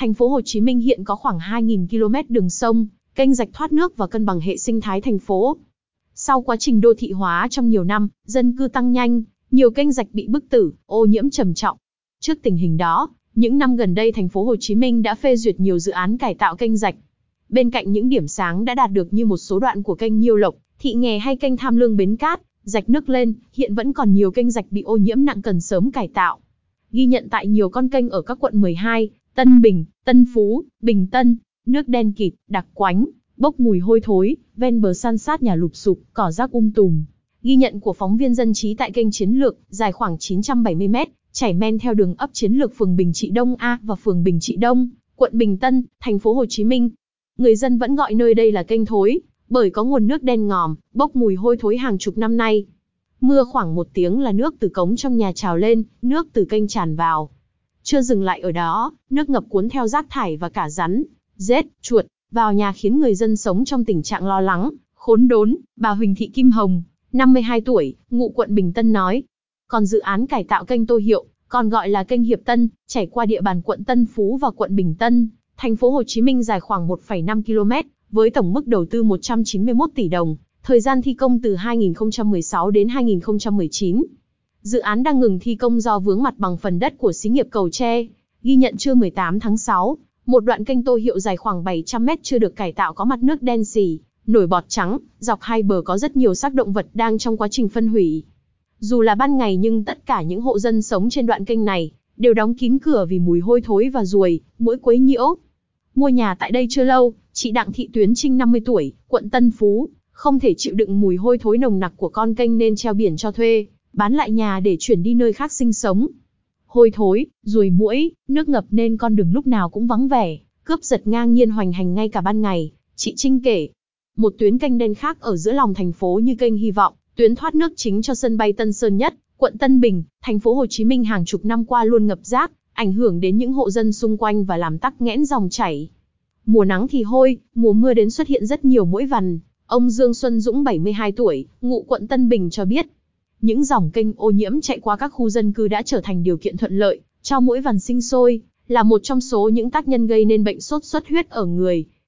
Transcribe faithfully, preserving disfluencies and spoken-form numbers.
Thành phố Hồ Chí Minh hiện có khoảng hai nghìn ki lô mét đường sông, kênh rạch thoát nước và cân bằng hệ sinh thái thành phố. Sau quá trình đô thị hóa trong nhiều năm, dân cư tăng nhanh, nhiều kênh rạch bị bức tử, ô nhiễm trầm trọng. Trước tình hình đó, những năm gần đây Thành phố Hồ Chí Minh đã phê duyệt nhiều dự án cải tạo kênh rạch. Bên cạnh những điểm sáng đã đạt được như một số đoạn của kênh Nhiêu Lộc, Thị Nghè hay kênh Tham Lương Bến Cát, rạch nước lên, hiện vẫn còn nhiều kênh rạch bị ô nhiễm nặng cần sớm cải tạo. Ghi nhận tại nhiều con kênh ở các quận mười hai, Tân Bình, Tân Phú, Bình Tân, nước đen kịt, đặc quánh, bốc mùi hôi thối, ven bờ san sát nhà lụp xụp, cỏ rác um tùm. Ghi nhận của phóng viên Dân trí tại kênh Chiến Lược, dài khoảng chín trăm bảy mươi mét, chảy men theo đường ấp Chiến Lược phường Bình Trị Đông A và phường Bình Trị Đông, quận Bình Tân, thành phố Hồ Chí Minh. Người dân vẫn gọi nơi đây là kênh thối, bởi có nguồn nước đen ngòm, bốc mùi hôi thối hàng chục năm nay. Mưa khoảng một tiếng là nước từ cống trong nhà trào lên, nước từ kênh tràn vào. Chưa dừng lại ở đó, nước ngập cuốn theo rác thải và cả rắn, rết, chuột vào nhà khiến người dân sống trong tình trạng lo lắng, khốn đốn. Bà Huỳnh Thị Kim Hồng, năm mươi hai tuổi, ngụ quận Bình Tân nói. Còn dự án cải tạo kênh Tô Hiệu, còn gọi là kênh Hiệp Tân, chảy qua địa bàn quận Tân Phú và quận Bình Tân, thành phố Hồ Chí Minh dài khoảng một phẩy năm ki lô mét, với tổng mức đầu tư một trăm chín mươi mốt tỷ đồng, thời gian thi công từ hai nghìn không trăm mười sáu đến hai nghìn không trăm mười chín. Dự án đang ngừng thi công do vướng mặt bằng phần đất của xí nghiệp Cầu Tre. Ghi nhận trưa mười tám tháng sáu, một đoạn kênh Tô Hiệu dài khoảng bảy trăm mét chưa được cải tạo có mặt nước đen sì, nổi bọt trắng, dọc hai bờ có rất nhiều xác động vật đang trong quá trình phân hủy. Dù là ban ngày nhưng tất cả những hộ dân sống trên đoạn kênh này đều đóng kín cửa vì mùi hôi thối và ruồi, muỗi quấy nhiễu. Mua nhà tại đây chưa lâu, chị Đặng Thị Tuyến Trinh năm mươi tuổi, quận Tân Phú, không thể chịu đựng mùi hôi thối nồng nặc của con kênh nên treo biển cho thuê, bán lại nhà để chuyển đi nơi khác sinh sống. Hôi thối, ruồi muỗi, nước ngập nên con đường lúc nào cũng vắng vẻ, cướp giật ngang nhiên hoành hành ngay cả ban ngày, chị Trinh kể. Một tuyến kênh đen khác ở giữa lòng thành phố như kênh Hy Vọng, tuyến thoát nước chính cho sân bay Tân Sơn Nhất, quận Tân Bình, thành phố Hồ Chí Minh hàng chục năm qua luôn ngập rác, ảnh hưởng đến những hộ dân xung quanh và làm tắc nghẽn dòng chảy. Mùa nắng thì hôi, mùa mưa đến xuất hiện rất nhiều muỗi vằn. Ông Dương Xuân Dũng bảy mươi hai tuổi, ngụ quận Tân Bình cho biết, những dòng kênh ô nhiễm chạy qua các khu dân cư đã trở thành điều kiện thuận lợi cho muỗi vằn sinh sôi, là một trong số những tác nhân gây nên bệnh sốt xuất huyết ở người.